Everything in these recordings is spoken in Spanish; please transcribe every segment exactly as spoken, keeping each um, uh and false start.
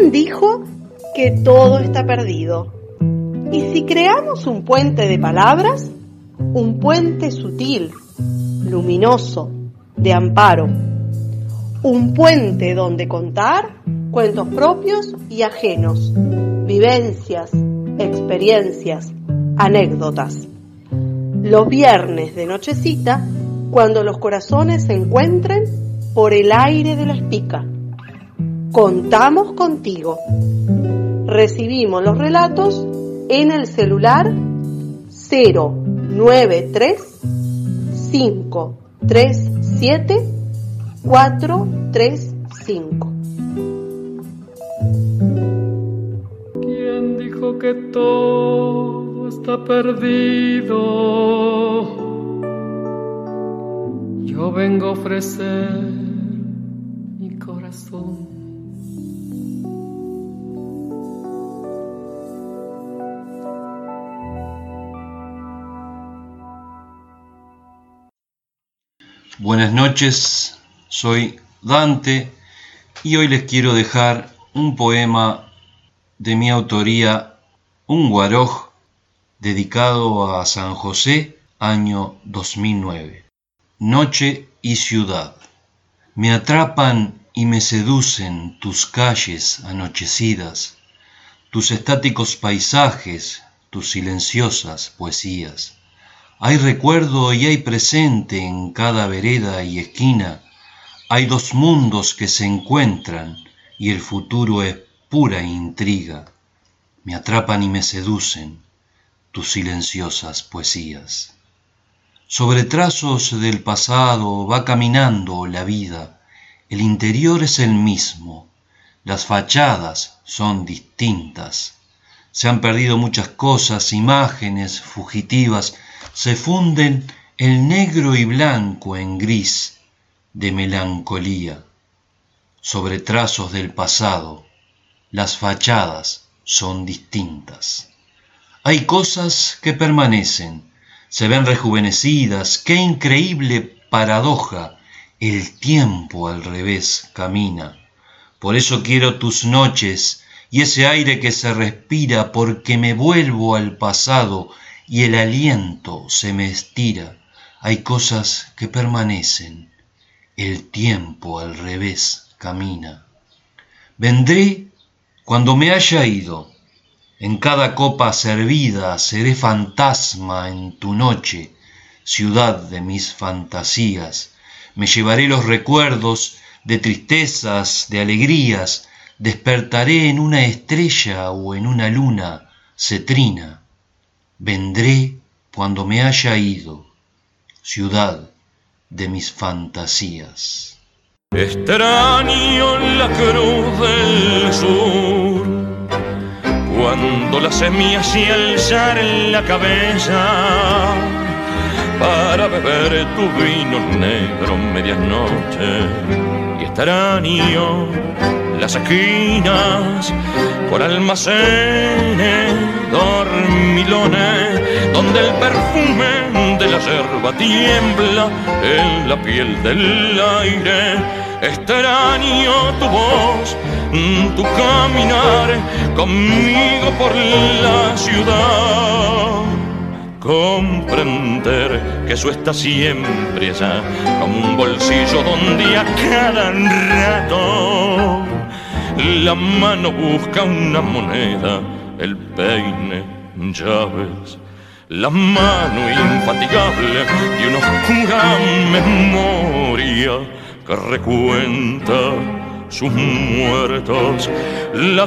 ¿Quién dijo que todo está perdido? ¿Y si creamos un puente de palabras? Un puente sutil, luminoso, de amparo. Un puente donde contar cuentos propios y ajenos, vivencias, experiencias, anécdotas. Los viernes de nochecita, cuando los corazones se encuentren por el aire de la espica. Contamos contigo. Recibimos los relatos en el celular cero nueve tres cinco tres siete cuatro tres cinco. ¿Quién dijo que todo está perdido? Yo vengo a ofrecer mi corazón. Buenas noches, soy Dante y hoy les quiero dejar un poema de mi autoría, un guaroj dedicado a San José, año dos mil nueve. Noche y ciudad. Me atrapan y me seducen tus calles anochecidas, tus estáticos paisajes, tus silenciosas poesías. Hay recuerdo y hay presente en cada vereda y esquina. Hay dos mundos que se encuentran y el futuro es pura intriga. Me atrapan y me seducen tus silenciosas poesías. Sobre trazos del pasado va caminando la vida. El interior es el mismo. Las fachadas son distintas. Se han perdido muchas cosas, imágenes fugitivas. Se funden el negro y blanco en gris de melancolía. Sobre trazos del pasado, las fachadas son distintas. Hay cosas que permanecen, se ven rejuvenecidas. ¡Qué increíble paradoja! El tiempo al revés camina. Por eso quiero tus noches y ese aire que se respira, porque me vuelvo al pasado y el aliento se me estira. Hay cosas que permanecen, el tiempo al revés camina. Vendré cuando me haya ido, en cada copa servida seré fantasma en tu noche, ciudad de mis fantasías. Me llevaré los recuerdos de tristezas, de alegrías, despertaré en una estrella o en una luna cetrina. Vendré cuando me haya ido, ciudad de mis fantasías. Extraño la cruz del sur, cuando la semilla se alzar en la cabeza, para beber tu vino negro medianoche. Y extraño las esquinas con almacenes dormilones, donde el perfume de la yerba tiembla en la piel del aire. Extraño tu voz, tu caminar conmigo por la ciudad. Comprender que eso está siempre allá, como un bolsillo donde a cada rato la mano busca una moneda, el peine, llaves, la mano infatigable de una oscura memoria que recuenta sus muertos. La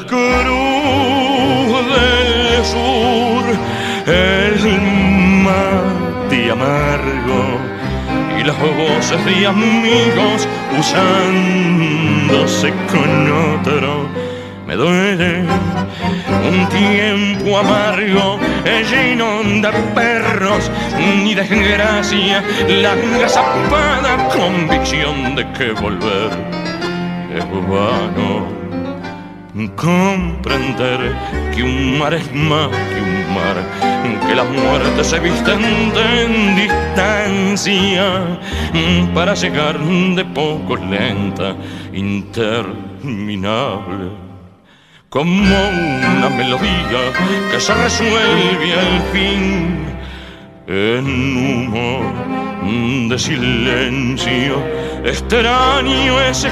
cruz del sur, el mate amargo y las voces de amigos usándose con otro. Me duele un tiempo amargo, lleno de perros y desgracia, la agazapada convicción de que volver es vano. Comprender que un mar es más que un mar, que las muertes se visten de distancia para llegar de poco lenta, interminable. como una melodía que se resuelve al fin en humo de silencio. Extraño ese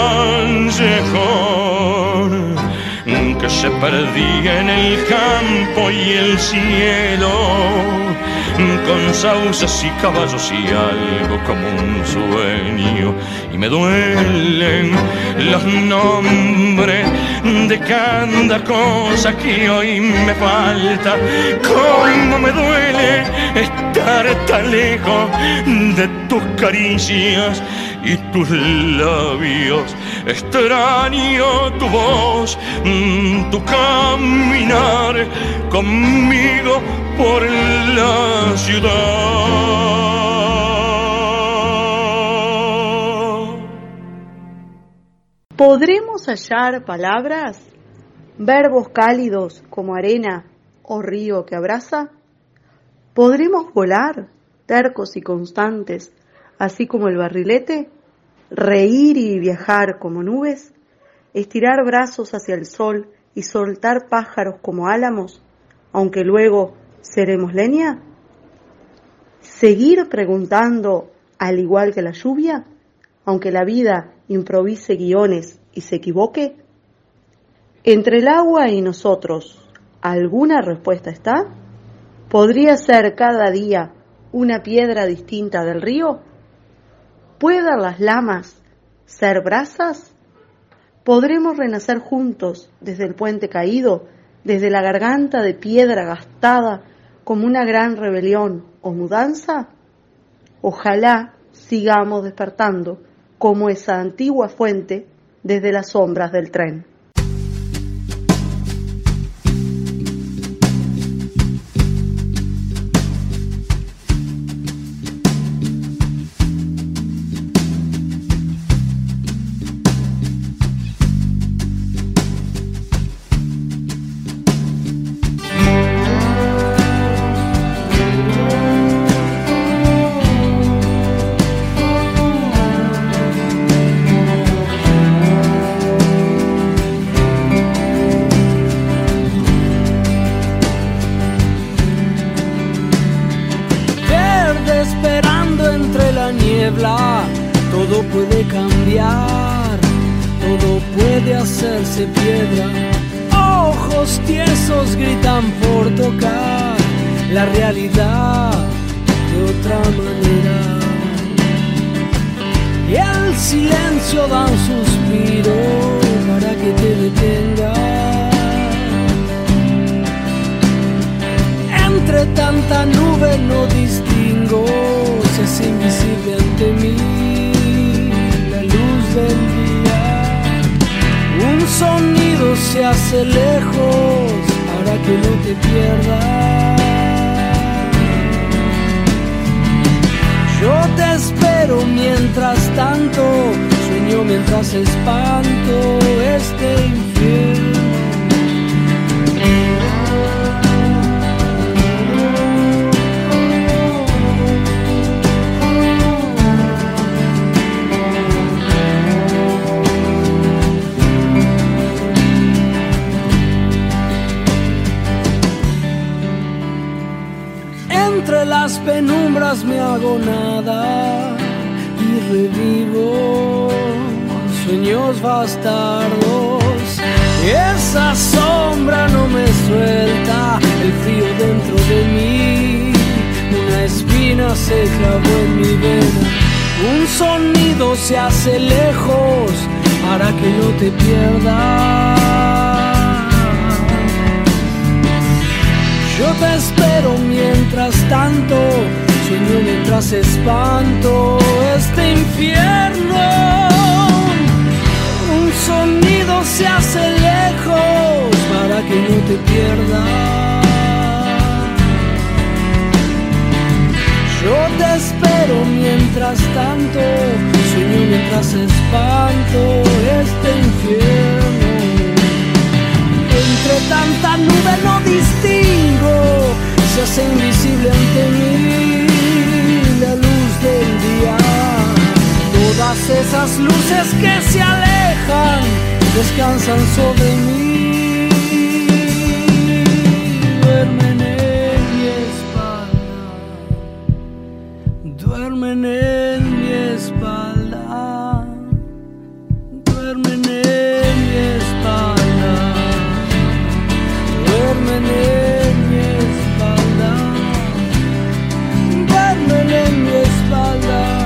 callejón que se perdía en el campo y el cielo, con sauces y caballos y algo como un sueño. Y me duelen los nombres de cada cosa que hoy me falta. Cómo me duele estar tan lejos de tus caricias y tus labios. Extraño tu voz, tu caminar conmigo por la ciudad. ¿Podremos hallar palabras, verbos cálidos como arena o río que abraza? ¿Podremos volar, tercos y constantes, así como el barrilete? ¿Reír y viajar como nubes? ¿Estirar brazos hacia el sol y soltar pájaros como álamos, aunque luego seremos leña? ¿Seguir preguntando al igual que la lluvia, aunque la vida improvise guiones y se equivoque? ¿Entre el agua y nosotros alguna respuesta está? ¿Podría ser cada día una piedra distinta del río? ¿Pueden las lamas ser brasas? ¿Podremos renacer juntos desde el puente caído, desde la garganta de piedra gastada como una gran rebelión o mudanza? Ojalá sigamos despertando como esa antigua fuente desde las sombras del tren. Todo puede cambiar, todo puede hacerse piedra. Ojos tiesos gritan por tocar la realidad de otra manera. Y el silencio da un suspiro para que te detenga. Entre tanta nube no distingo, se hace invisible ante mí la luz del día. Un sonido se hace lejos para que no te pierdas. Yo te espero mientras tanto, sueño mientras espanto este infierno. Entre las penumbras me hago nada y revivo sueños bastardos. Esa sombra no me suelta, el frío dentro de mí, una espina se clavó en mi vena. Un sonido se hace lejos para que no te pierdas. Yo te espero mientras tanto, sueño mientras espanto este infierno. Un sonido se hace lejos para que no te pierdas. Yo te espero mientras tanto, sueño mientras espanto este infierno. Entre tanta nube no distingo, se hace invisible ante mí la luz del día. Todas esas luces que se alejan descansan sobre mí. duermen en mi espalda, duermen en mi espalda, duermen en mi espalda, duermen en mi espalda.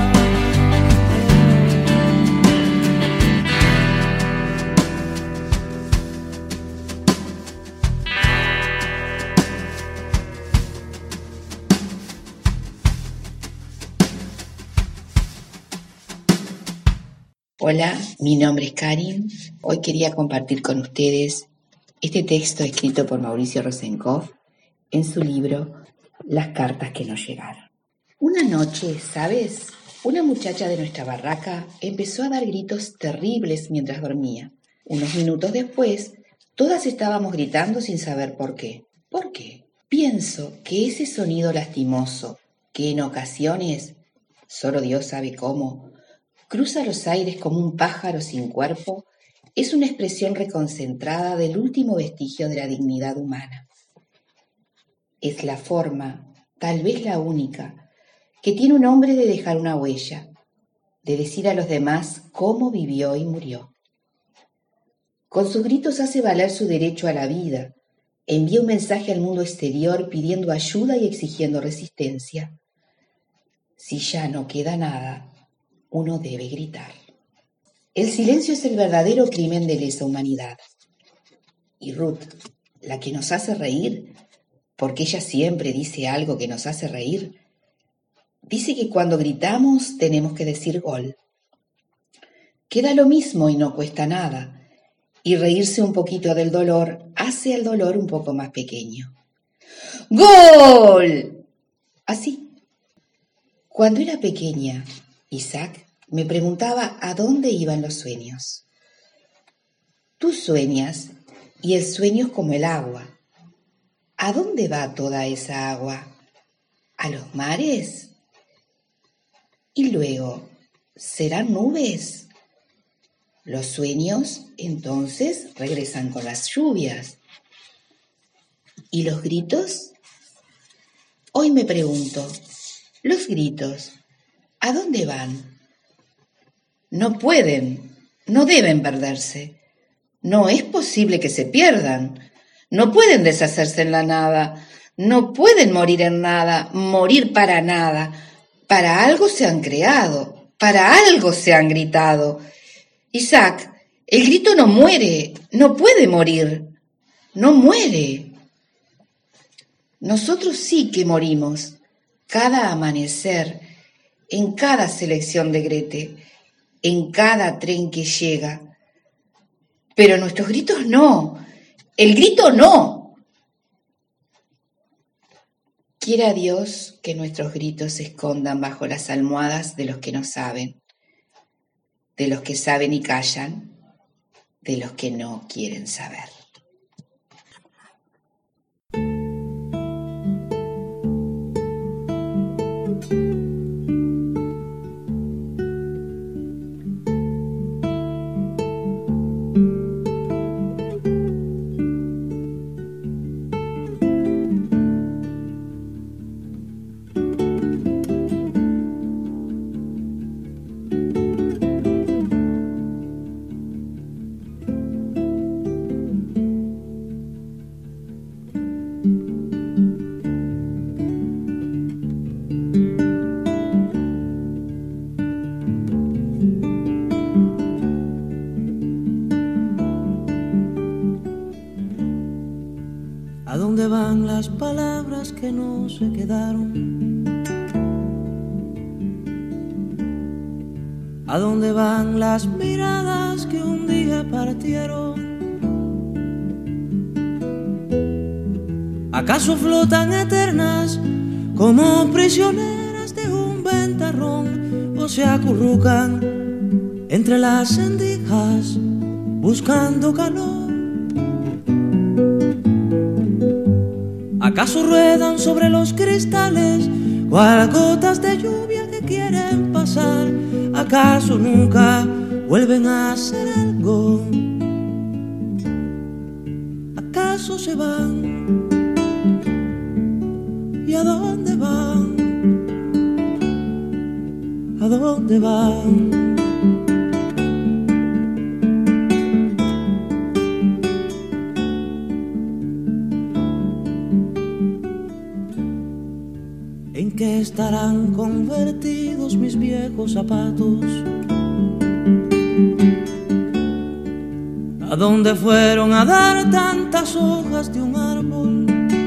Hola, mi nombre es Karin. Hoy quería compartir con ustedes este texto escrito por Mauricio Rosenkopf en su libro Las cartas que nos llegaron. Una noche, ¿sabes? Una muchacha de nuestra barraca empezó a dar gritos terribles mientras dormía. Unos minutos después, todas estábamos gritando sin saber por qué. ¿Por qué? Pienso que ese sonido lastimoso, que en ocasiones, solo Dios sabe cómo, cruza los aires como un pájaro sin cuerpo, es una expresión reconcentrada del último vestigio de la dignidad humana. Es la forma, tal vez la única, que tiene un hombre de dejar una huella, de decir a los demás cómo vivió y murió. Con sus gritos hace valer su derecho a la vida, envía un mensaje al mundo exterior pidiendo ayuda y exigiendo resistencia. Si ya no queda nada, uno debe gritar. El silencio es el verdadero crimen de lesa humanidad. Y Ruth, la que nos hace reír, porque ella siempre dice algo que nos hace reír, dice que cuando gritamos tenemos que decir gol. Queda lo mismo y no cuesta nada, y reírse un poquito del dolor hace al dolor un poco más pequeño. ¡Gol! Así. Cuando era pequeña, Isaac me preguntaba a dónde iban los sueños. Tú sueñas y el sueño es como el agua. ¿A dónde va toda esa agua? ¿A los mares? Y luego, ¿serán nubes? Los sueños entonces regresan con las lluvias. ¿Y los gritos? Hoy me pregunto, ¿los gritos a dónde van? No pueden, no deben perderse. No es posible que se pierdan. No pueden deshacerse en la nada. No pueden morir en nada, morir para nada. Para algo se han creado, para algo se han gritado. Isaac, el grito no muere, no puede morir, no muere. Nosotros sí que morimos, cada amanecer, en cada selección de Grete, en cada tren que llega. Pero nuestros gritos no, el grito no. Quiera Dios que nuestros gritos se escondan bajo las almohadas de los que no saben, de los que saben y callan, de los que no quieren saber. ¿A dónde van las palabras que no se quedaron? ¿A dónde van las miradas que un día partieron? ¿Acaso flotan eternas como prisioneras de un ventarrón o se acurrucan entre las rendijas buscando calor? ¿Acaso ruedan sobre los cristales cual gotas de lluvia que quieren pasar? ¿Acaso nunca vuelven a hacer algo? ¿Acaso se van? ¿Y a dónde van? dónde van? ¿En qué estarán convertidos mis viejos zapatos? ¿A dónde fueron a dar tantas hojas de un árbol?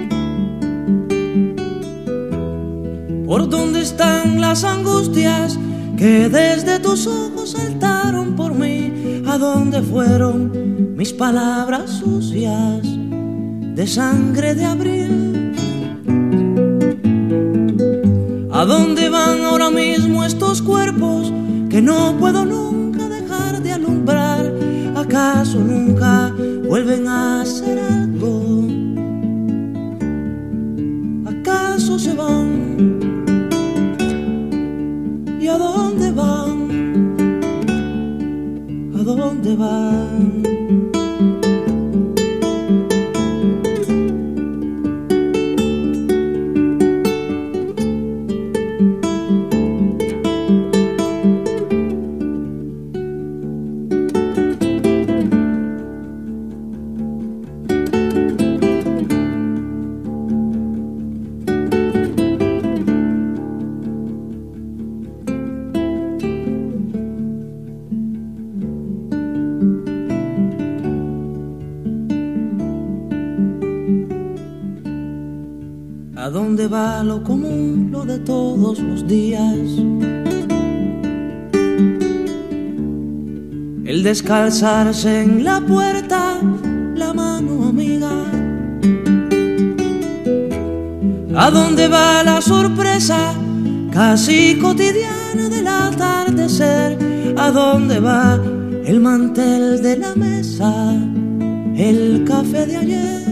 ¿Por dónde están las angustias que desde tus ojos saltaron por mí? ¿A dónde fueron mis palabras sucias de sangre de abril? ¿A dónde van ahora mismo estos cuerpos que no puedo nunca dejar de alumbrar? ¿Acaso nunca vuelven a hacer algo? ¿Acaso se van? ¿Y a dónde van? ¿A dónde van? ¿A dónde va lo común, lo de todos los días? El descalzarse en la puerta, la mano amiga. ¿A dónde va la sorpresa casi cotidiana del atardecer? ¿A dónde va el mantel de la mesa, el café de ayer?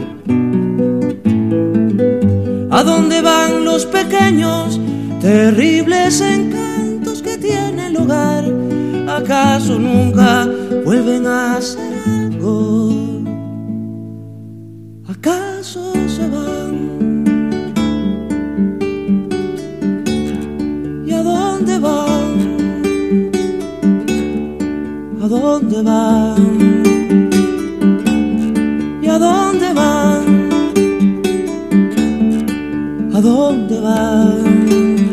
¿A dónde van los pequeños, terribles encantos que tiene el hogar? ¿Acaso nunca vuelven a hacer algo? ¿Acaso se van? ¿Y a dónde van? ¿A dónde van? ¿Y a dónde van? ¿A dónde van?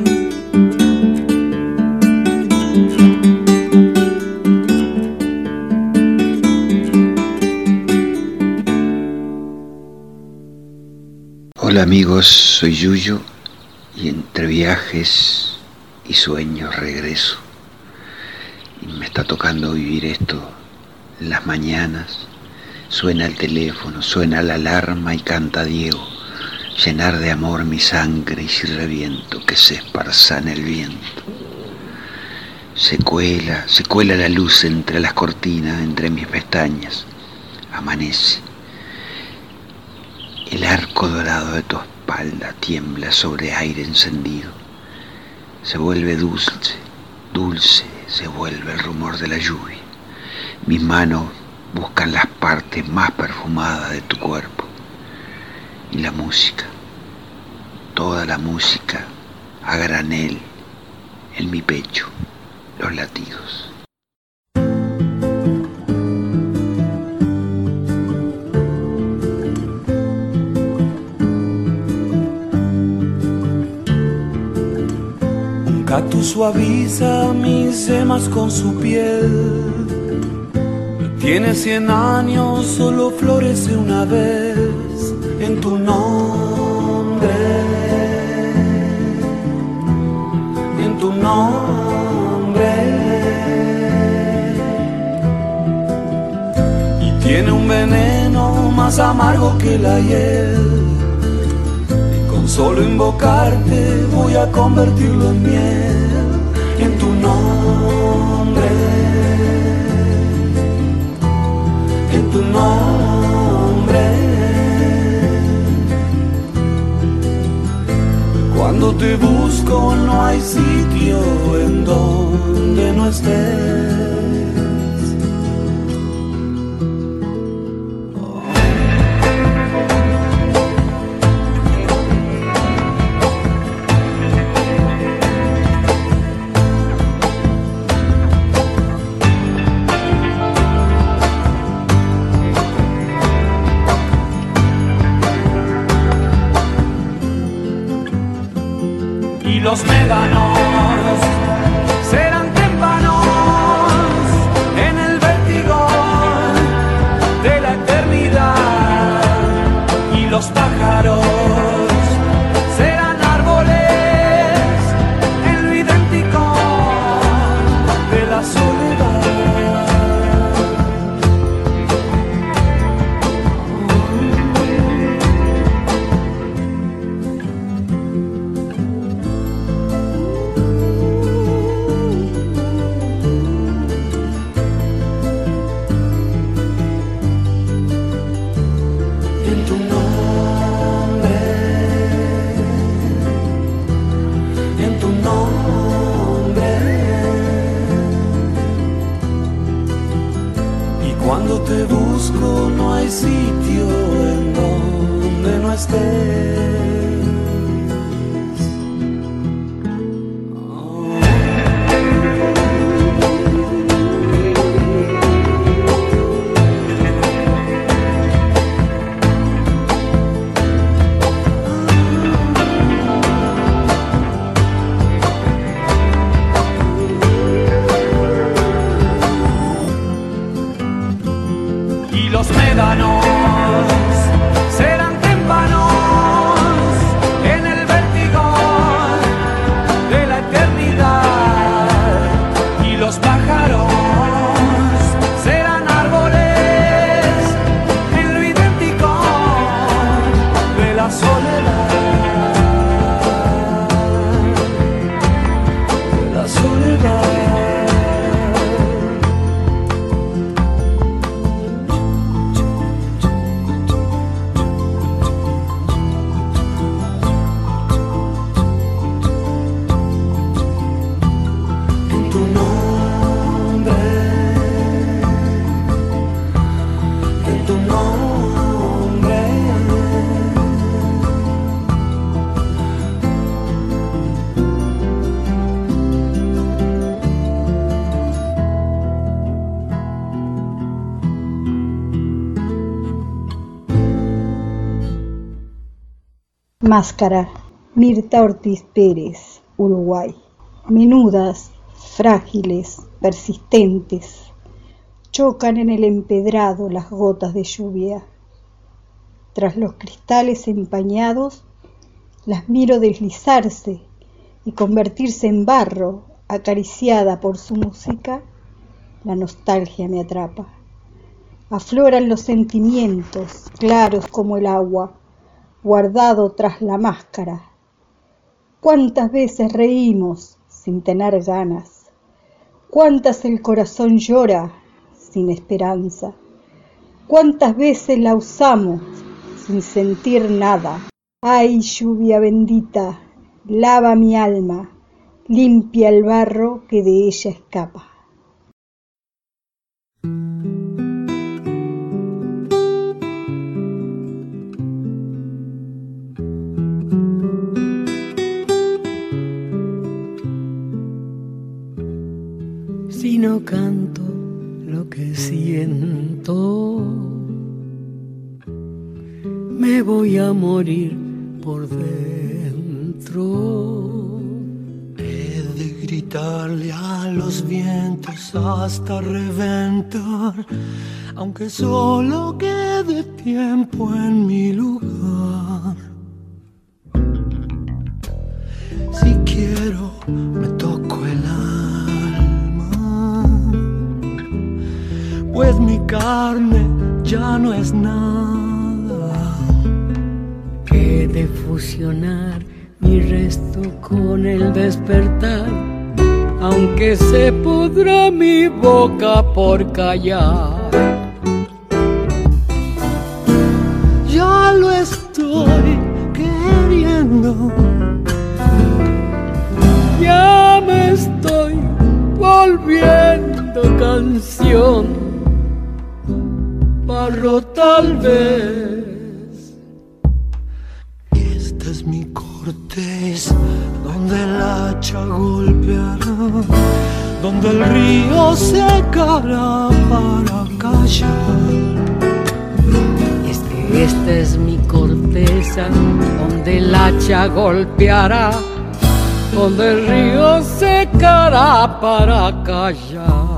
Hola amigos, soy Yuyo y entre viajes y sueños regreso. Y me está tocando vivir esto en las mañanas. Suena el teléfono, suena la alarma y canta Diego. Llenar de amor mi sangre y si reviento que se esparza en el viento. Se cuela, se cuela la luz entre las cortinas, entre mis pestañas. Amanece. El arco dorado de tu espalda tiembla sobre aire encendido. Se vuelve dulce, dulce se vuelve el rumor de la lluvia. Mis manos buscan las partes más perfumadas de tu cuerpo. Y la música, toda la música a granel en mi pecho, los latidos. Un cactus suaviza mis yemas con su piel. Tiene cien años, solo florece una vez. En tu nombre, en tu nombre, y tiene un veneno más amargo que la hiel, y con solo invocarte voy a convertirlo en miel. En tu nombre, en tu nombre. Cuando te busco no hay sitio en donde no estés. los médanos serán témpanos en el vértigo de la eternidad, y los pájaros serán árboles en lo idéntico de la soledad. Cuando te busco no hay sitio en donde no estés. Y los médanos serán témpanos en el vértigo de la eternidad, y los pájaros serán árboles en lo idéntico de la soledad, de la soledad. Máscara, Mirta Ortiz Pérez, Uruguay. Menudas, frágiles, persistentes, chocan en el empedrado las gotas de lluvia. Tras los cristales empañados, las miro deslizarse y convertirse en barro. Acariciada por su música, la nostalgia me atrapa. Afloran los sentimientos, claros como el agua, guardado tras la máscara. Cuántas veces reímos sin tener ganas, cuántas el corazón llora sin esperanza, cuántas veces la usamos sin sentir nada. Ay, lluvia bendita, lava mi alma, limpia el barro que de ella escapa. Si no canto lo que siento, me voy a morir por dentro. He de gritarle a los vientos hasta reventar, aunque solo quede tiempo en mi lugar. Si quiero, me toco el alma, pues mi carne ya no es nada. He de fusionar mi resto con el despertar, aunque se pudra mi boca por callar. Ya lo estoy queriendo, ya me estoy volviendo canción, barro tal vez. Esta es mi corteza, donde el hacha golpeará, donde el río secará para callar. Este, esta es mi corteza, donde el hacha golpeará, donde el río secará para callar.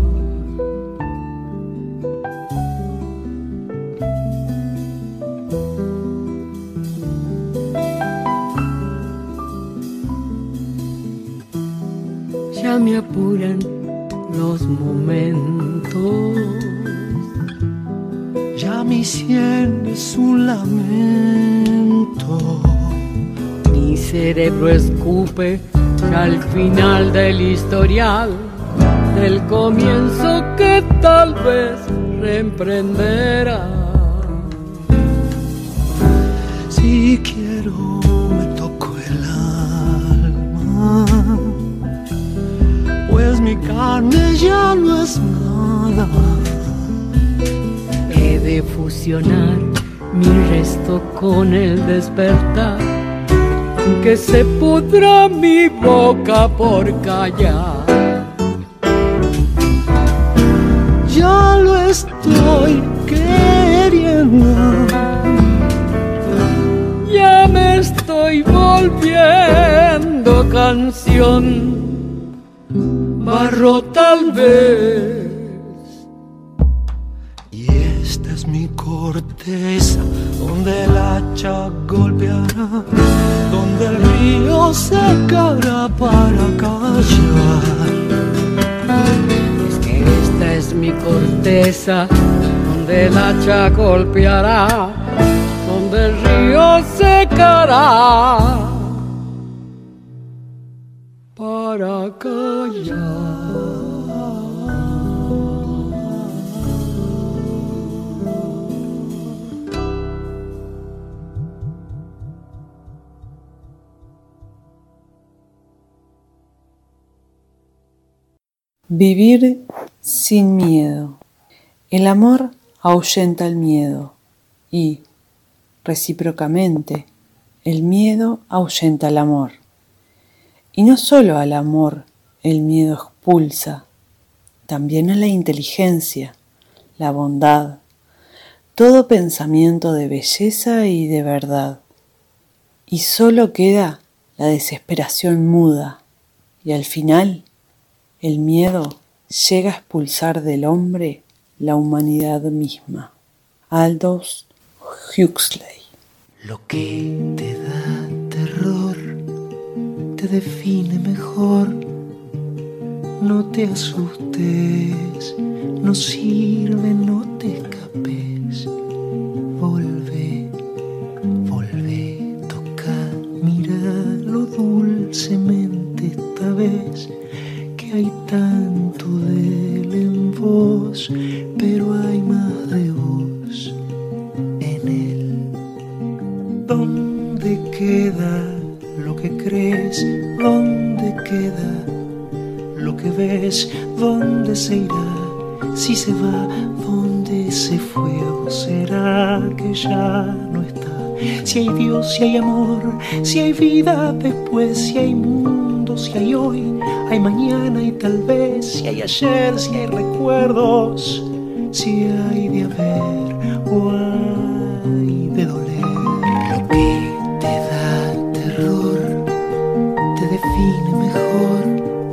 Ya me apuran los momentos, ya mi sien es un lamento. Mi cerebro escupe ya al final del historial, del comienzo que tal vez reemprenderá. Si quiero me toco el alma, pues mi carne ya no es nada. He de fusionar mi resto con el despertar, que se pudra mi boca por callar. Ya lo estoy queriendo, ya me estoy volviendo canción, barro tal vez. Y esta es mi corteza, donde el hacha golpeará, donde el río secará para callar. Es que esta es mi corteza, donde el hacha golpeará, donde el río secará para callar. Vivir sin miedo. El amor ahuyenta el miedo y, recíprocamente, el miedo ahuyenta el amor. Y no solo al amor el miedo expulsa, también a la inteligencia, la bondad, todo pensamiento de belleza y de verdad. Y solo queda la desesperación muda, y al final el miedo llega a expulsar del hombre la humanidad misma. Aldous Huxley. Lo que te da terror te define mejor. No te asustes, no sirve, no te escapes. Volve, volve, toca, míralo dulcemente esta vez. Que hay tanto de él en vos, pero hay más de vos en él. ¿Dónde queda lo que crees? ¿Dónde queda lo que ves? ¿Dónde se irá? Si se va, ¿dónde se fue? ¿O será que ya no está? Si hay Dios, si hay amor, si hay vida después, si hay mundo, si hay hoy, hay mañana y tal vez, si hay ayer, si hay recuerdos, si hay de haber o hay de doler. Lo que te da terror te define mejor.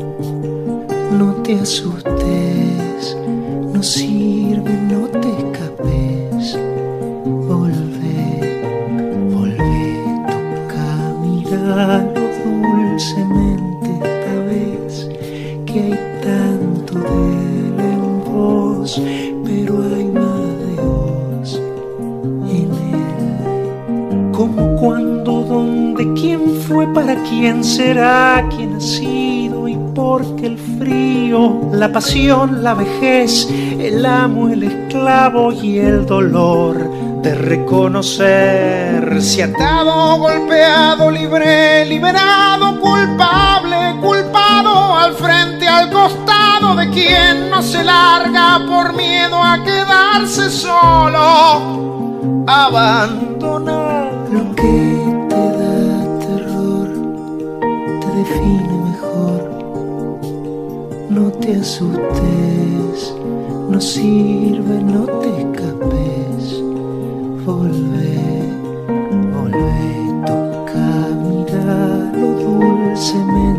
No te asustes, no sirve, no te escapes. Volve, volve, toca, miralo dulcemente esta vez. Que hay tanto de él en vos, pero hay más de vos en él. ¿Cómo, cuándo, dónde, quién fue, para quién será, quién ha sido y por qué el frío, la pasión, la vejez, el amo, el esclavo y el dolor de reconocerse atado, golpeado, libre, liberado, culpable, culpado, al frente, al costado de quien no se larga por miedo a quedarse solo, abandonado. Lo que te da terror te define mejor. No te asustes, no sirve, no te escapes. Volve, volve, toca, miralo dulcemente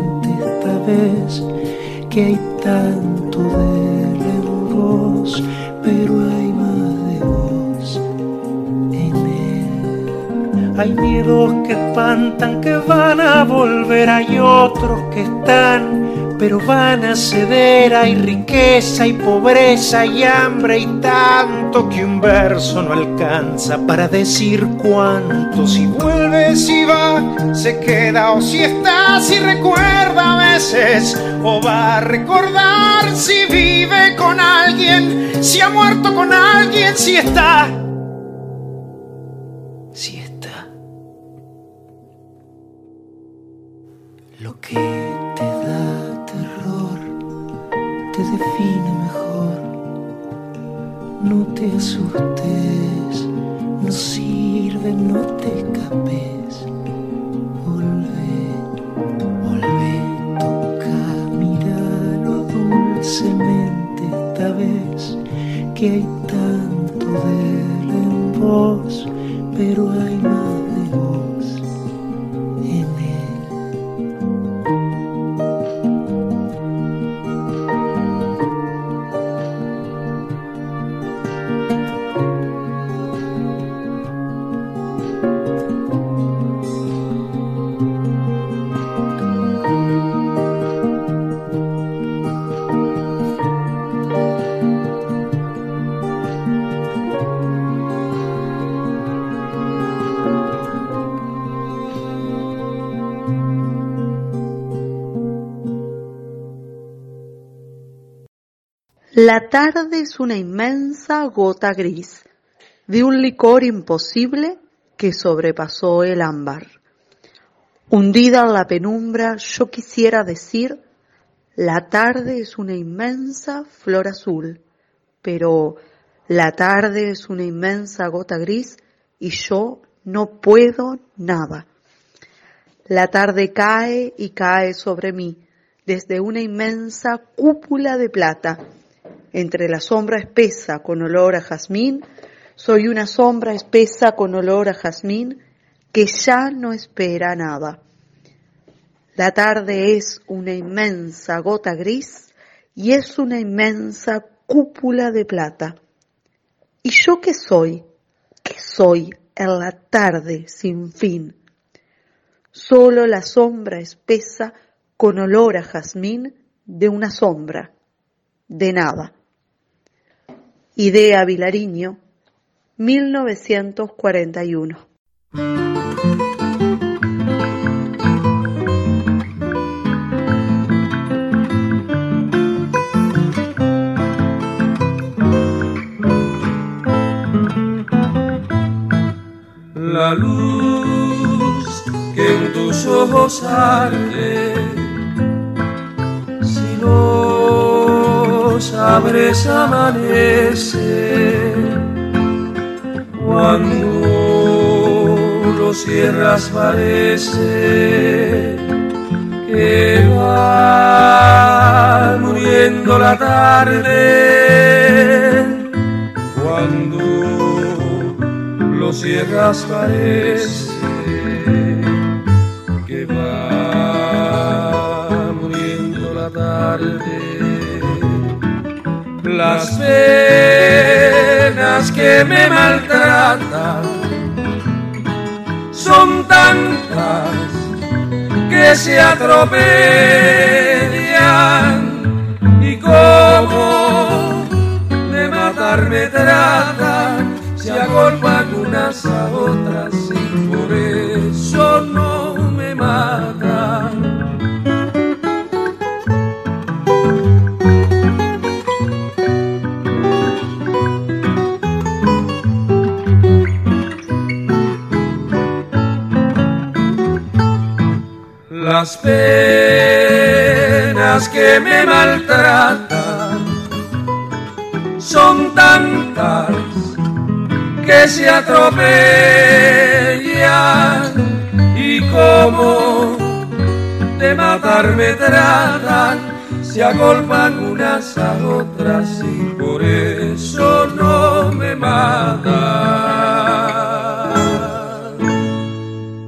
que hay tanto de él en vos, pero hay más de vos en él. Hay miedos que espantan, que van a volver, hay otros que están, pero van a ceder. Hay riqueza y pobreza y hambre y tanto que un verso no alcanza para decir cuánto. Si vuelve, si va, se queda, o si está, si recuerda a veces, o va a recordar si vive con alguien, si ha muerto con alguien, si está, si está. Lo que te da terror te define mejor. No te asustes, no sirve, no te escapes. Volvé, volvé, toca, míralo dulcemente esta vez, que hay tanto de él en vos, pero hay más de vos en él. La tarde es una inmensa gota gris de un licor imposible que sobrepasó el ámbar. Hundida en la penumbra, yo quisiera decir, la tarde es una inmensa flor azul, pero la tarde es una inmensa gota gris y yo no puedo nada. La tarde cae y cae sobre mí desde una inmensa cúpula de plata. Entre la sombra espesa con olor a jazmín, soy una sombra espesa con olor a jazmín que ya no espera nada. La tarde es una inmensa gota gris y es una inmensa cúpula de plata. ¿Y yo qué soy? ¿Qué soy en la tarde sin fin? Solo la sombra espesa con olor a jazmín de una sombra, de nada. Idea Vilariño, mil novecientos cuarenta y uno. La luz que en tus ojos arde, si los abres amanece, cuando los cierras parece que va muriendo la tarde, cuando los cierras parece que va muriendo la tarde. Las penas que me maltratan son tantas que se atropellan y como de matar me tratan, se agolpan unas a otras y por eso no me matan. Las penas que me maltratan son tantas que se atropellan y como de matar me tratan, se agolpan unas a otras y por eso no me matan.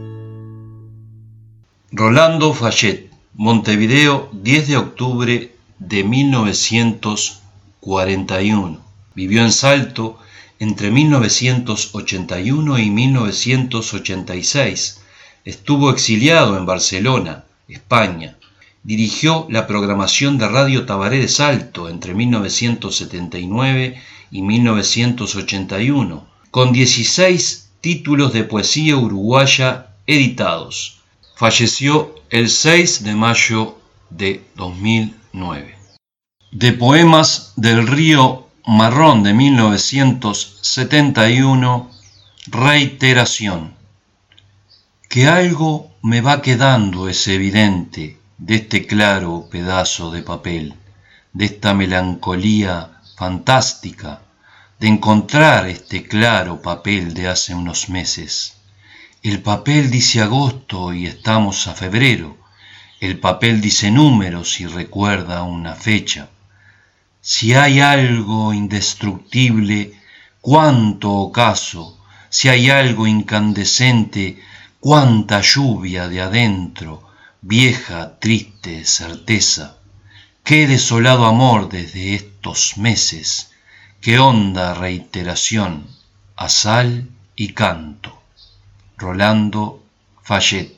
Rolando Fayet, Montevideo, diez de octubre de mil novecientos cuarenta y uno. Vivió en Salto entre mil novecientos ochenta y uno y mil novecientos ochenta y seis. Estuvo exiliado en Barcelona, España. Dirigió la programación de Radio Tabaré de Salto entre mil novecientos setenta y nueve y mil novecientos ochenta y uno, con dieciséis títulos de poesía uruguaya editados. Falleció el seis de mayo de dos mil nueve. De Poemas del Río Marrón de mil novecientos setenta y uno, Reiteración. Que algo me va quedando es evidente de este claro pedazo de papel, de esta melancolía fantástica, de encontrar este claro papel de hace unos meses. El papel dice agosto y estamos a febrero. El papel dice números y recuerda una fecha. Si hay algo indestructible, cuánto ocaso. Si hay algo incandescente, cuánta lluvia de adentro, vieja, triste certeza. Qué desolado amor desde estos meses, qué honda reiteración a sal y canto. Rolando Fayet.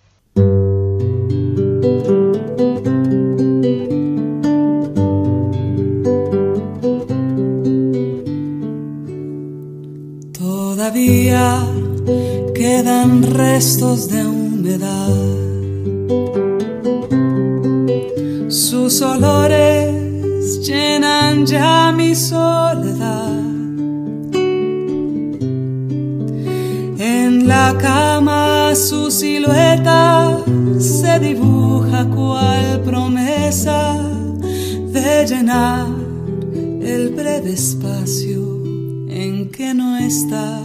Todavía quedan restos de humedad, sus olores llenan ya mi soledad. En la cama su silueta se dibuja cual promesa de llenar el breve espacio en que no está.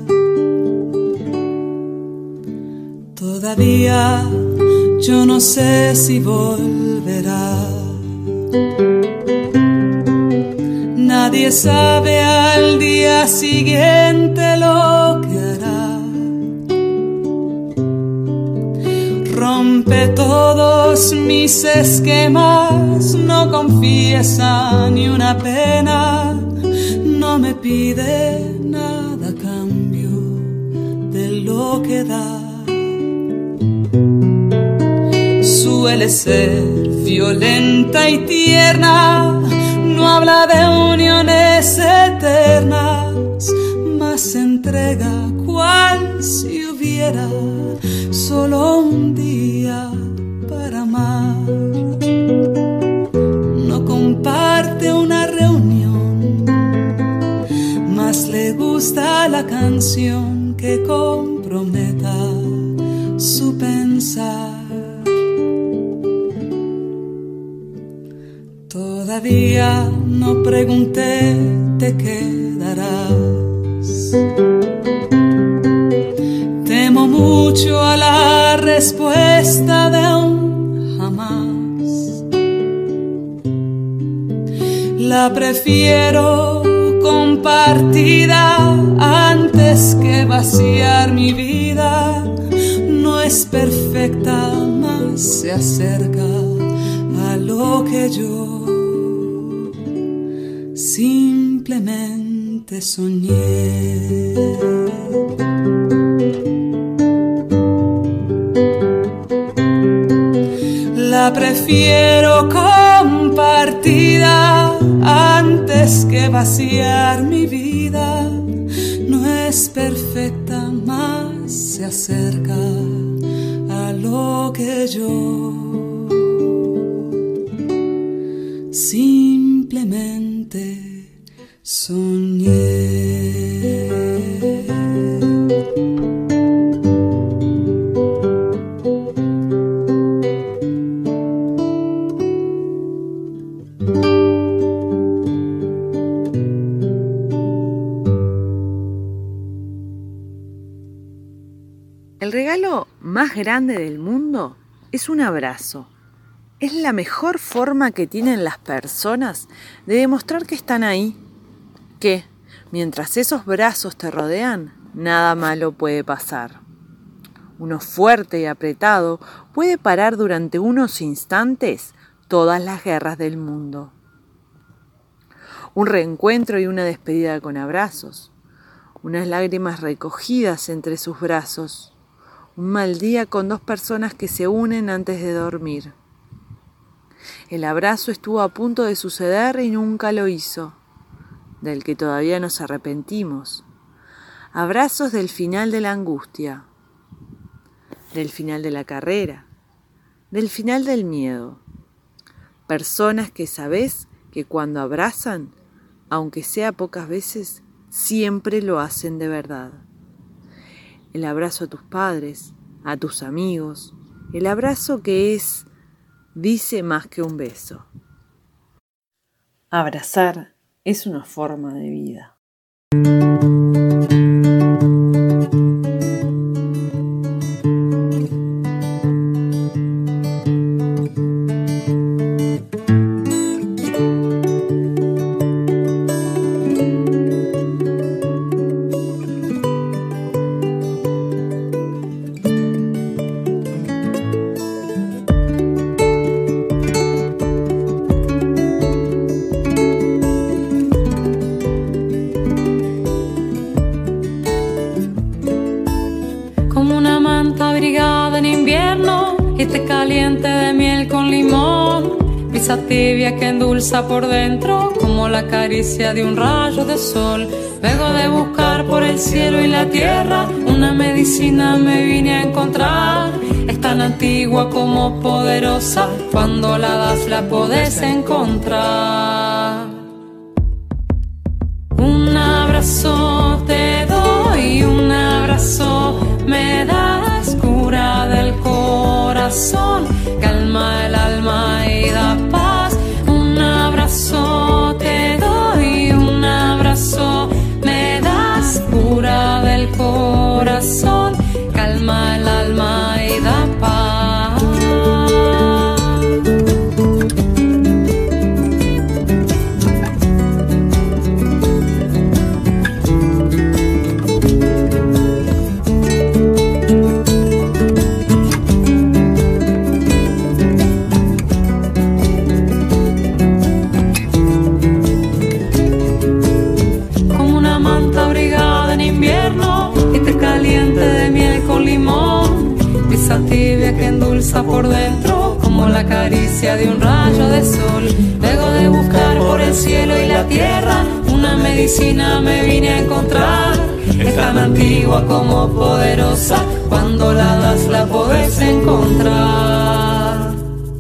Todavía yo no sé si volverá. Nadie sabe al día siguiente lo que hará. Rompe todos mis esquemas, no confiesa ni una pena, no me pide nada a cambio de lo que da. Suele ser violenta y tierna, no habla de uniones eternas, mas se entrega cual si hubiera solo un día para amar. No comparte una reunión, mas le gusta la canción que comprometa su pensar. Todavía no pregunté, ¿te quedarás? Temo mucho a la respuesta de un jamás. La prefiero compartida antes que vaciar mi vida. No es perfecta, mas se acerca a lo que yo simplemente soñé. La prefiero compartida antes que vaciar mi vida. No es perfecta, mas se acerca a lo que yo simplemente soñé. El regalo más grande del mundo es un abrazo. Es la mejor forma que tienen las personas de demostrar que están ahí, que mientras esos brazos te rodean, nada malo puede pasar. Uno fuerte y apretado puede parar durante unos instantes todas las guerras del mundo. Un reencuentro y una despedida con abrazos, unas lágrimas recogidas entre sus brazos, un mal día con dos personas que se unen antes de dormir. El abrazo estuvo a punto de suceder y nunca lo hizo, del que todavía nos arrepentimos. Abrazos del final de la angustia, del final de la carrera, del final del miedo. Personas que sabés que cuando abrazan, aunque sea pocas veces, siempre lo hacen de verdad. El abrazo a tus padres, a tus amigos, el abrazo que es, dice más que un beso. Abrazar es una forma de vida. Tibia que endulza por dentro como la caricia de un rayo de sol. Luego de buscar por el cielo y la tierra una medicina me vine a encontrar. Es tan antigua como poderosa, cuando la das la podés encontrar. Un abrazo te doy, un abrazo me das, cura del corazón, calma el alma y da paz. Un abrazo te doy, un abrazo me das, cura del corazón, calma el alma y da paz. Tibia que endulza por dentro como la caricia de un rayo de sol. Luego de buscar por el cielo y la tierra una medicina me vine a encontrar. Es tan antigua como poderosa, cuando la das la podés encontrar.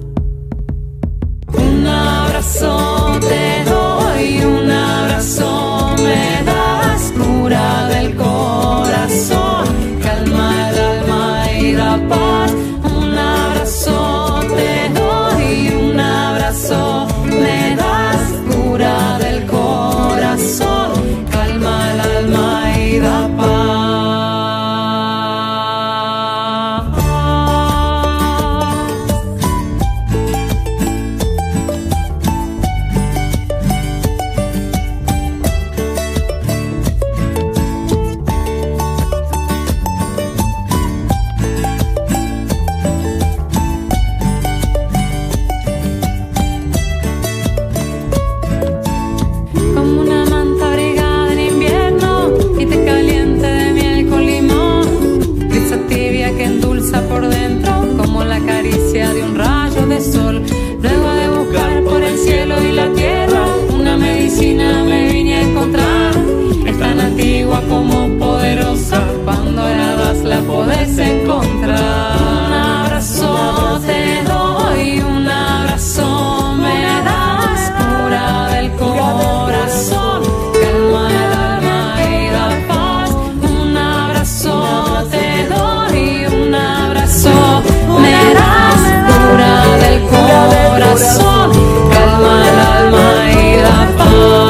Un abrazo te doy, un abrazo me das, cura del corazón, calma el alma y da paz. Un abrazo te doy, un abrazo me das, cura del corazón, calma el alma y da paz. Como poderosa, cuando la das la podés encontrar. Un abrazo te doy, un abrazo me das, cura del corazón, calma el alma y da paz. Un abrazo te doy, un abrazo me das, cura del corazón, calma el alma y da paz.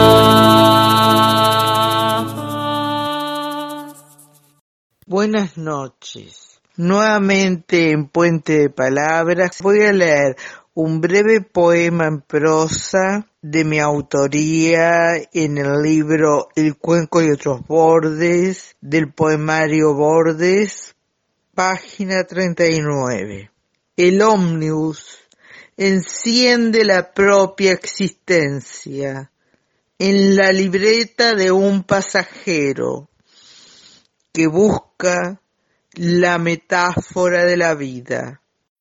Buenas noches. Nuevamente en Puente de Palabras voy a leer un breve poema en prosa de mi autoría en el libro El Cuenco y otros bordes del poemario Bordes, página treinta y nueve. El ómnibus enciende la propia existencia en la libreta de un pasajero que busca la metáfora de la vida.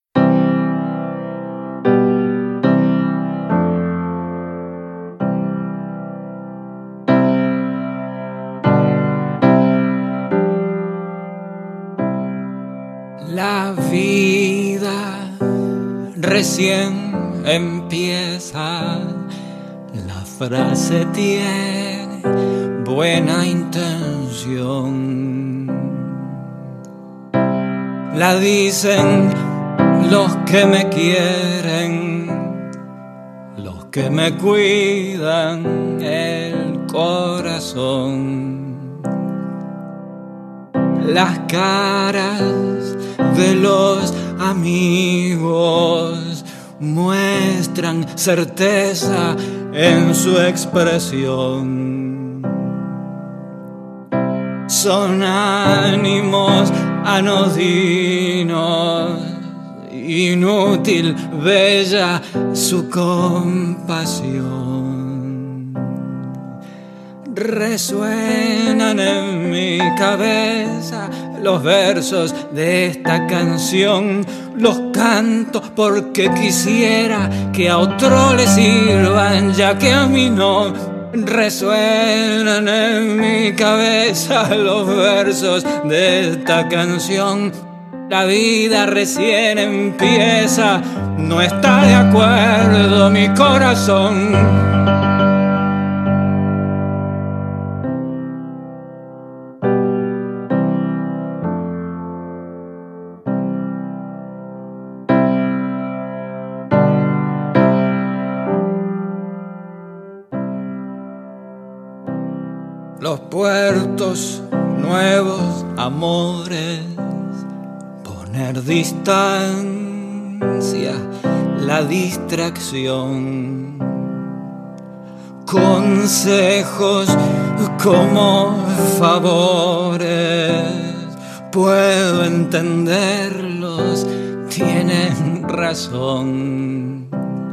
La vida recién empieza, la frase tiene buena intención. La dicen los que me quieren, los que me cuidan el corazón. Las caras de los amigos muestran certeza en su expresión. Son ánimos anodinos, inútil, bella su compasión. Resuenan en mi cabeza los versos de esta canción, los canto porque quisiera que a otro le sirvan, ya que a mí no. Resuenan en mi cabeza los versos de esta canción. La vida recién empieza, no está de acuerdo mi corazón. Los puertos nuevos, amores, poner distancia, la distracción, consejos como favores, puedo entenderlos, tienen razón.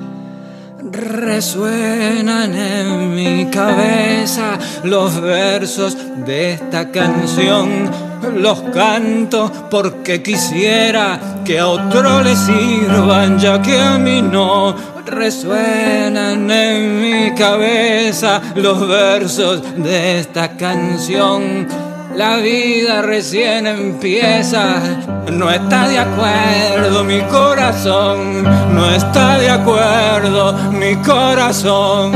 Resuenan en mi cabeza los versos de esta canción, los canto porque quisiera que a otro le sirvan, ya que a mí no. Resuenan en mi cabeza los versos de esta canción. La vida recién empieza, no está de acuerdo mi corazón, no está de acuerdo mi corazón.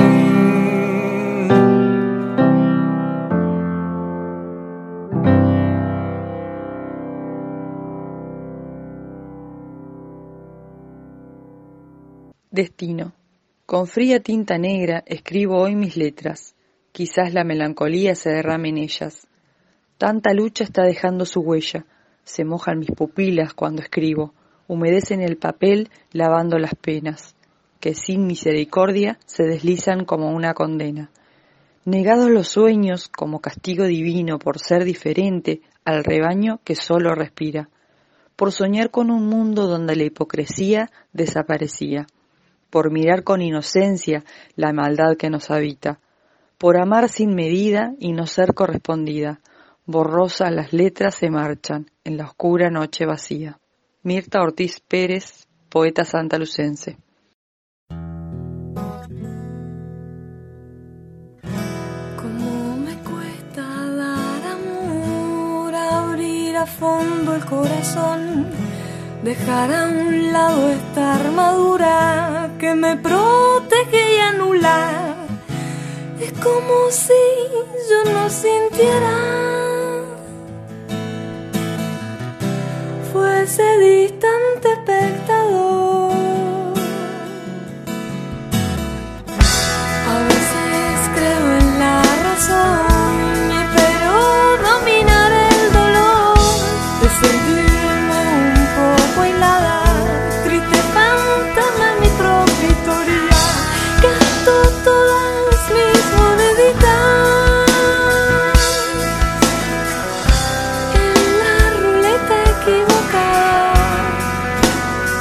Destino. Con fría tinta negra escribo hoy mis letras, quizás la melancolía se derrame en ellas. Tanta lucha está dejando su huella, se mojan mis pupilas cuando escribo, humedecen el papel lavando las penas, que sin misericordia se deslizan como una condena. Negados los sueños como castigo divino por ser diferente al rebaño que solo respira, por soñar con un mundo donde la hipocresía desaparecía, por mirar con inocencia la maldad que nos habita, por amar sin medida y no ser correspondida. Borrosas las letras se marchan en la oscura noche vacía. Mirta Ortiz Pérez, poeta santalucense. Cómo me cuesta dar amor, abrir a fondo el corazón, dejar a un lado esta armadura que me protege y anula. Es como si yo no sintiera, fuese distante espectador. A veces creo en la razón, pero dominar el dolor de sentirme un poco aislada, triste fantasma en mi propia historia. Gasto todas mis moneditas en la ruleta equivocada.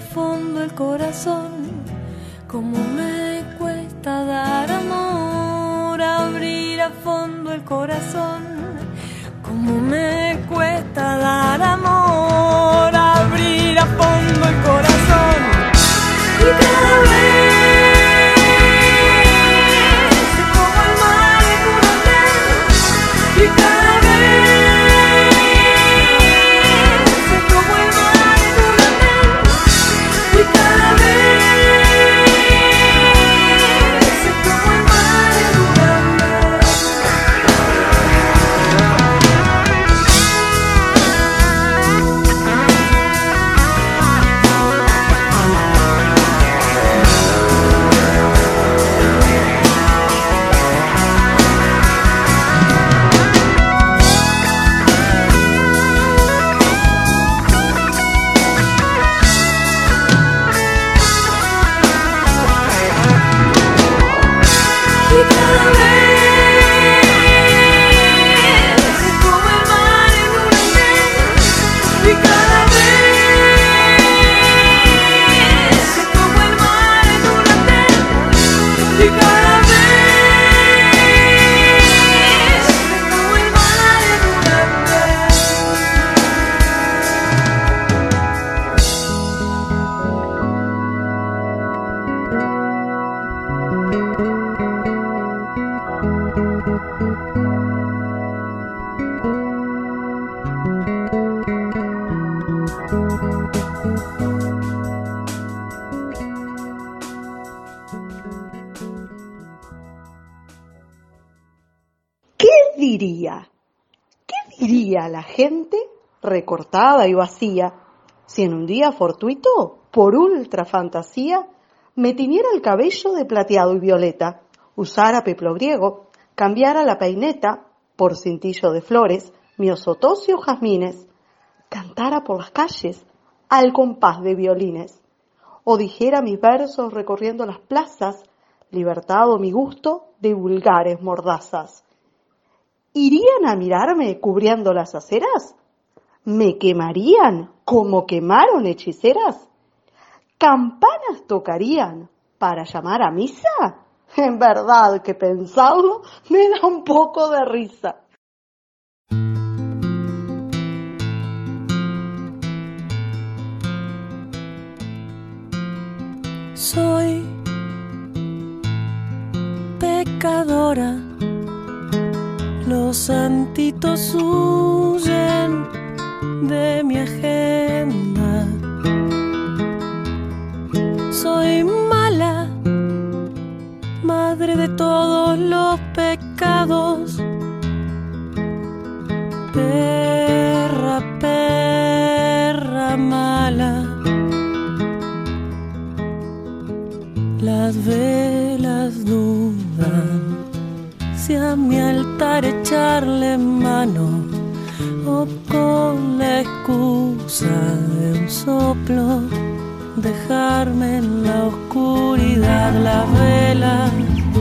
fondo el corazón. Como me cuesta dar amor, abrir a fondo el corazón. Como me cuesta dar amor, abrir a fondo el corazón. Y cada vez es como el mar en un hotel. Y cada vez es como el mar en un hotel. Y cada vez es como el mar en un hotel. diría? ¿Qué diría la gente recortada y vacía si en un día fortuito, por ultra fantasía, me tiñera el cabello de plateado y violeta, usara peplo griego, cambiara la peineta por cintillo de flores, miosotos y jazmines, cantara por las calles al compás de violines, o dijera mis versos recorriendo las plazas, libertado mi gusto de vulgares mordazas? ¿Irían a mirarme cubriendo las aceras? ¿Me quemarían como quemaron hechiceras? ¿Campanas tocarían para llamar a misa? En verdad que pensarlo me da un poco de risa. Soy pecadora, los santitos huyen de mi agenda. Soy mala, madre de todos los pecados, perra, perra mala. Las velas dudan si a mi altar echarle mano, o con la excusa de un soplo dejarme en la oscuridad. Las velas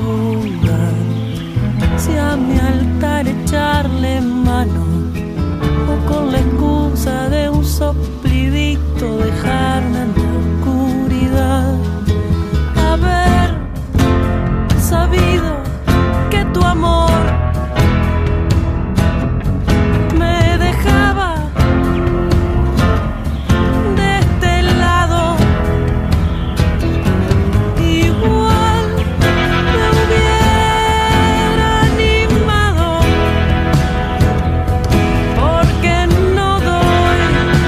dudan si a mi altar echarle mano, o con la excusa de un soplidito dejarme en la oscuridad. Haber sabido que tu amor me dejaba de este lado, igual me hubiera animado, porque no doy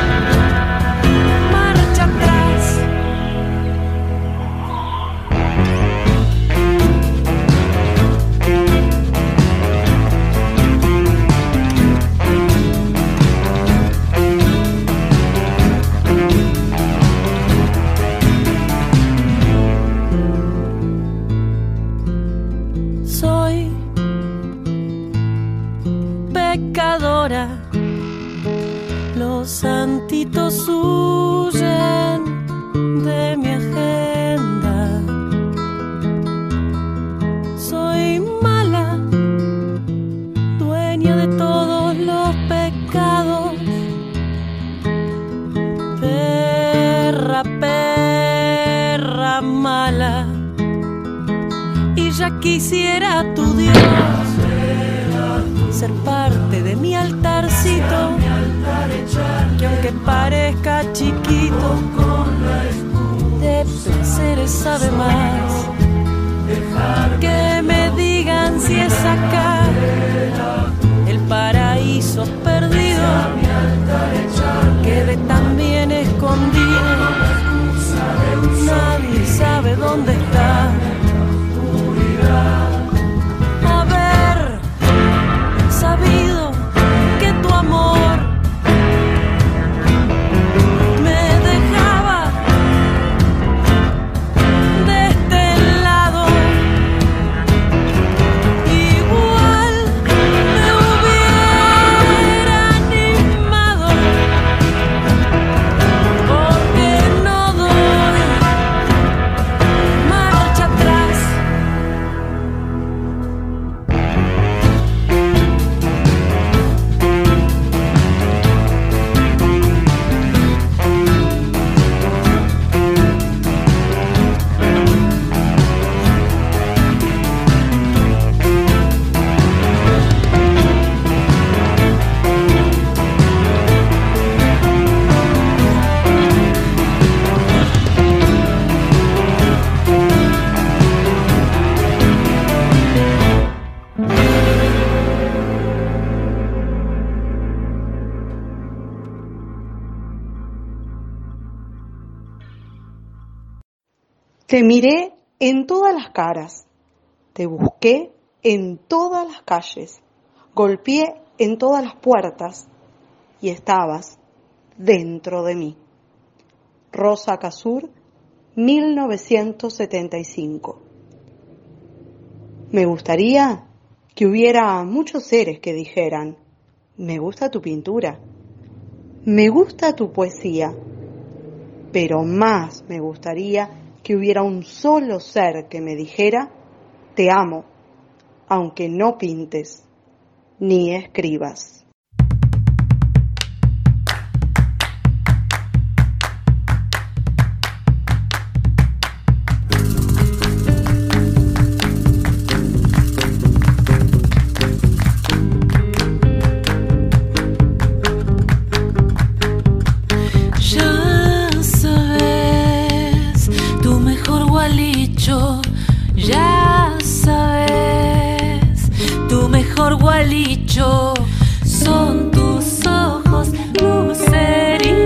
marcha atrás. Soy pecadora, los santitos huyen de mi agenda. Soy mala, dueña de todos los pecados, perra, perra vida mala y ya quisiera tu Dios ser parte de mi altarcito, que aunque parezca chiquito, de placeres sabe más. Que me digan si es acá el paraíso perdido, quede tan bien escondido, nadie sabe dónde está. Haber sabido que tu amor me dejaba de este lado, igual me hubiera animado, porque no doy marcha atrás. Te miré en todas las caras, te busqué en todas las calles, golpeé en todas las puertas y estabas dentro de mí. Rosa Casur, mil novecientos setenta y cinco. Me gustaría que hubiera muchos seres que dijeran: me gusta tu pintura, me gusta tu poesía, pero más me gustaría que hubiera un solo ser que me dijera: te amo, aunque no pintes ni escribas. Ya sabes, tu mejor gualicho son tus ojos luceritos.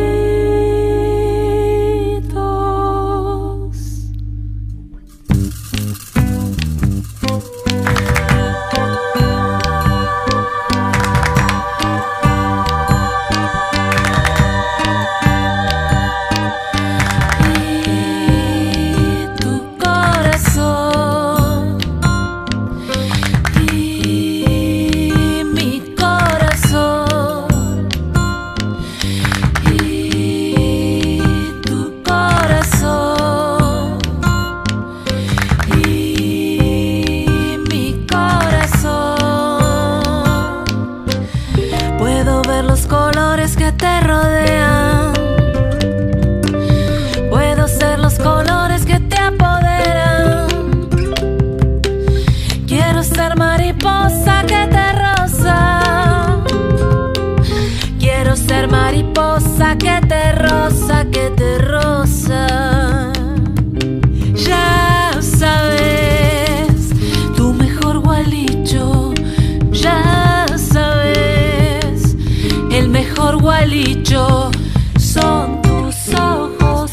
Mariposa que te rosa, que te rosa. Ya sabes, tu mejor gualicho. Ya sabes, el mejor gualicho son tus ojos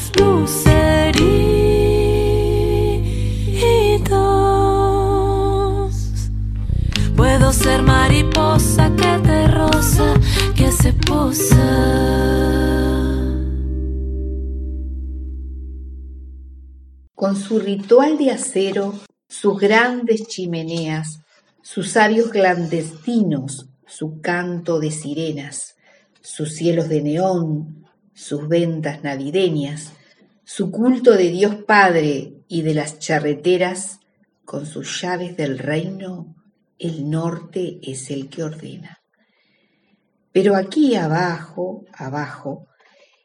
luceritos. Puedo ser mariposa que te rosa, que se posa. Con su ritual de acero, sus grandes chimeneas, sus sabios clandestinos, su canto de sirenas, sus cielos de neón, sus ventas navideñas, su culto de Dios Padre y de las charreteras, con sus llaves del reino, el norte es el que ordena. Pero aquí abajo, abajo,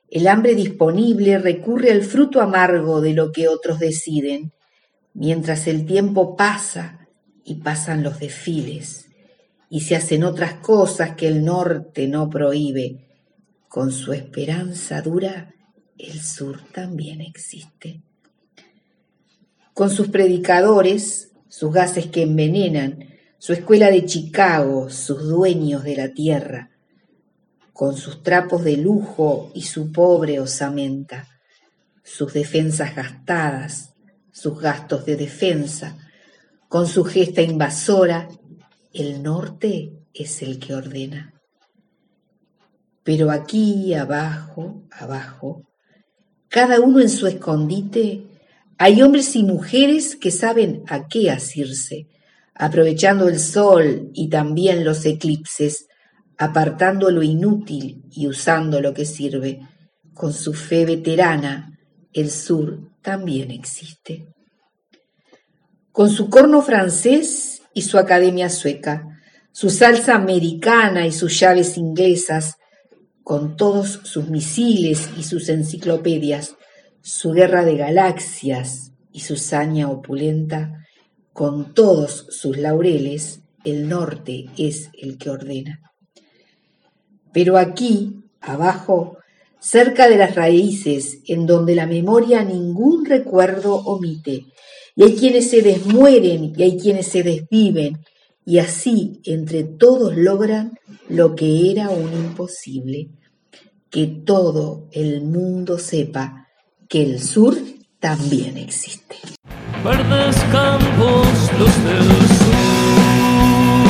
El hambre disponible recurre al fruto amargo de lo que otros deciden, mientras el tiempo pasa y pasan los desfiles, y se hacen otras cosas que el norte no prohíbe. Con su esperanza dura, el sur también existe. Con sus predicadores, sus gases que envenenan, su escuela de Chicago, sus dueños de la tierra, con sus trapos de lujo y su pobre osamenta, sus defensas gastadas, sus gastos de defensa, con su gesta invasora, el norte es el que ordena. Pero aquí, abajo, abajo, cada uno en su escondite, hay hombres y mujeres que saben a qué asirse, aprovechando el sol y también los eclipses, apartando lo inútil y usando lo que sirve. Con su fe veterana, el sur también existe. Con su corno francés y su academia sueca, su salsa americana y sus llaves inglesas, con todos sus misiles y sus enciclopedias, su guerra de galaxias y su saña opulenta, con todos sus laureles, el norte es el que ordena. Pero aquí, abajo, cerca de las raíces, en donde la memoria ningún recuerdo omite, y hay quienes se desmueren y hay quienes se desviven, y así entre todos logran lo que era un imposible, que todo el mundo sepa que el sur también existe. Verdes campos los del sur,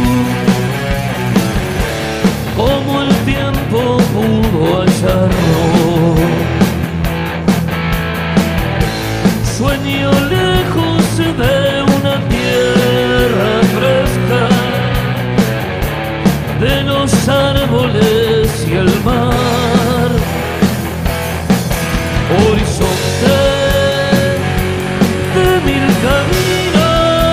como el tiempo pudo hallarlo. Sueño lejos de una tierra fresca, de los árboles y el mar, horizonte de mil caminos,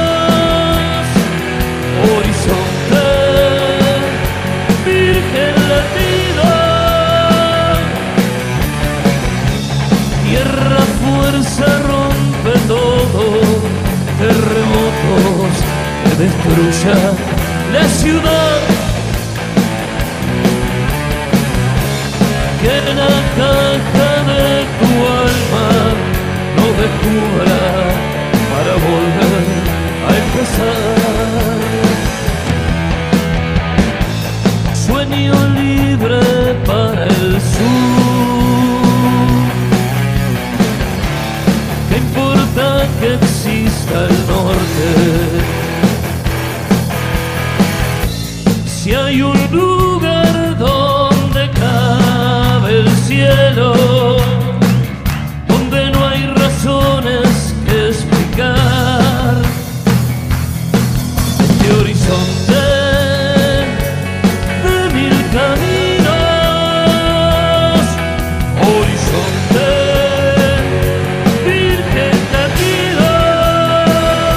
horizonte, virgen latida, tierra fuerza rompe todo, terremotos que destruyan la ciudad, que en la caja de tu alma no descubra para volver a empezar. Sueño libre para el sur, ¿qué importa que exista el norte? Si hay un lugar donde cabe el cielo, donde no hay razones que explicar, este horizonte de mil caminos, horizonte, virgen latida,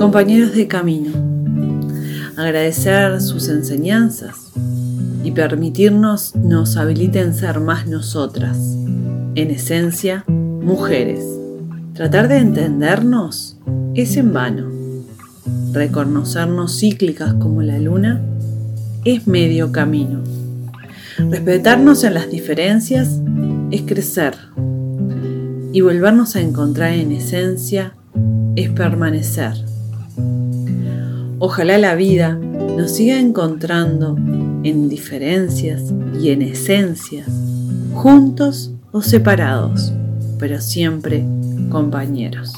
compañeros de camino, agradecer sus enseñanzas y permitirnos nos habiliten ser más nosotras, en esencia, mujeres. Tratar de entendernos es en vano. Reconocernos cíclicas como la luna es medio camino. Respetarnos en las diferencias es crecer. Y volvernos a encontrar en esencia es permanecer. Ojalá la vida nos siga encontrando en diferencias y en esencias, juntos o separados, pero siempre compañeros.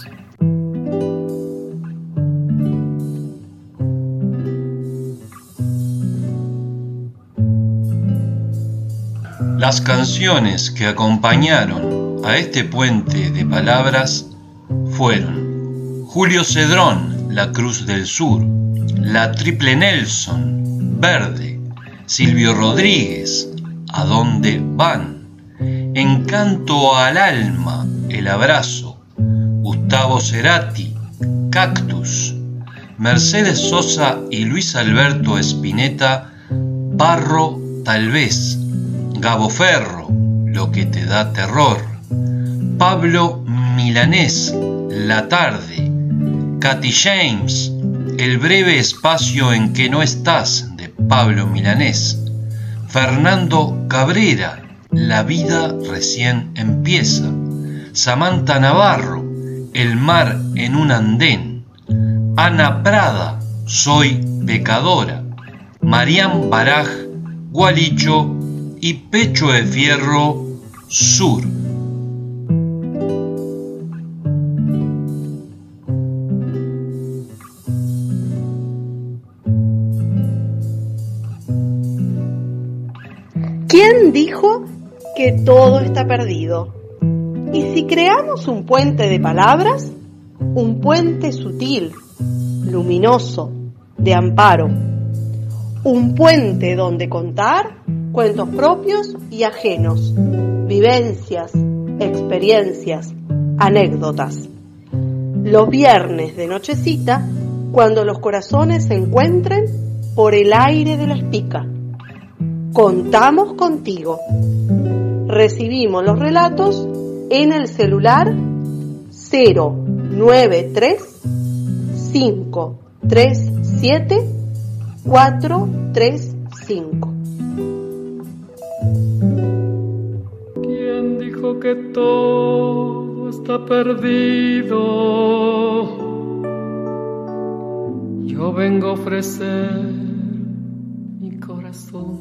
Las canciones que acompañaron a este puente de palabras fueron Julio Cedrón, La Cruz del Sur, La Triple Nelson, Verde, Silvio Rodríguez, ¿A dónde van? Encanto al alma, El abrazo, Gustavo Cerati, Cactus, Mercedes Sosa y Luis Alberto Spinetta, Barro tal vez, Gabo Ferro, Lo que te da terror, Pablo Milanés, La tarde, Katy James, El breve espacio en que no estás, de Pablo Milanés, Fernando Cabrera, La vida recién empieza, Samantha Navarro, El mar en un andén, Ana Prada, Soy pecadora, Marián Baraj, Gualicho y Pecho de Fierro, Sur. ¿Quién dijo que todo está perdido? ¿Y si creamos un puente de palabras? Un puente sutil, luminoso, de amparo. Un puente donde contar cuentos propios y ajenos, vivencias, experiencias, anécdotas. Los viernes de nochecita, cuando los corazones se encuentren por el aire de la espica. Contamos contigo. Recibimos los relatos en el celular cero nueve tres cinco tres siete cuatro tres cinco. ¿Quién dijo que todo está perdido? Yo vengo a ofrecer mi corazón.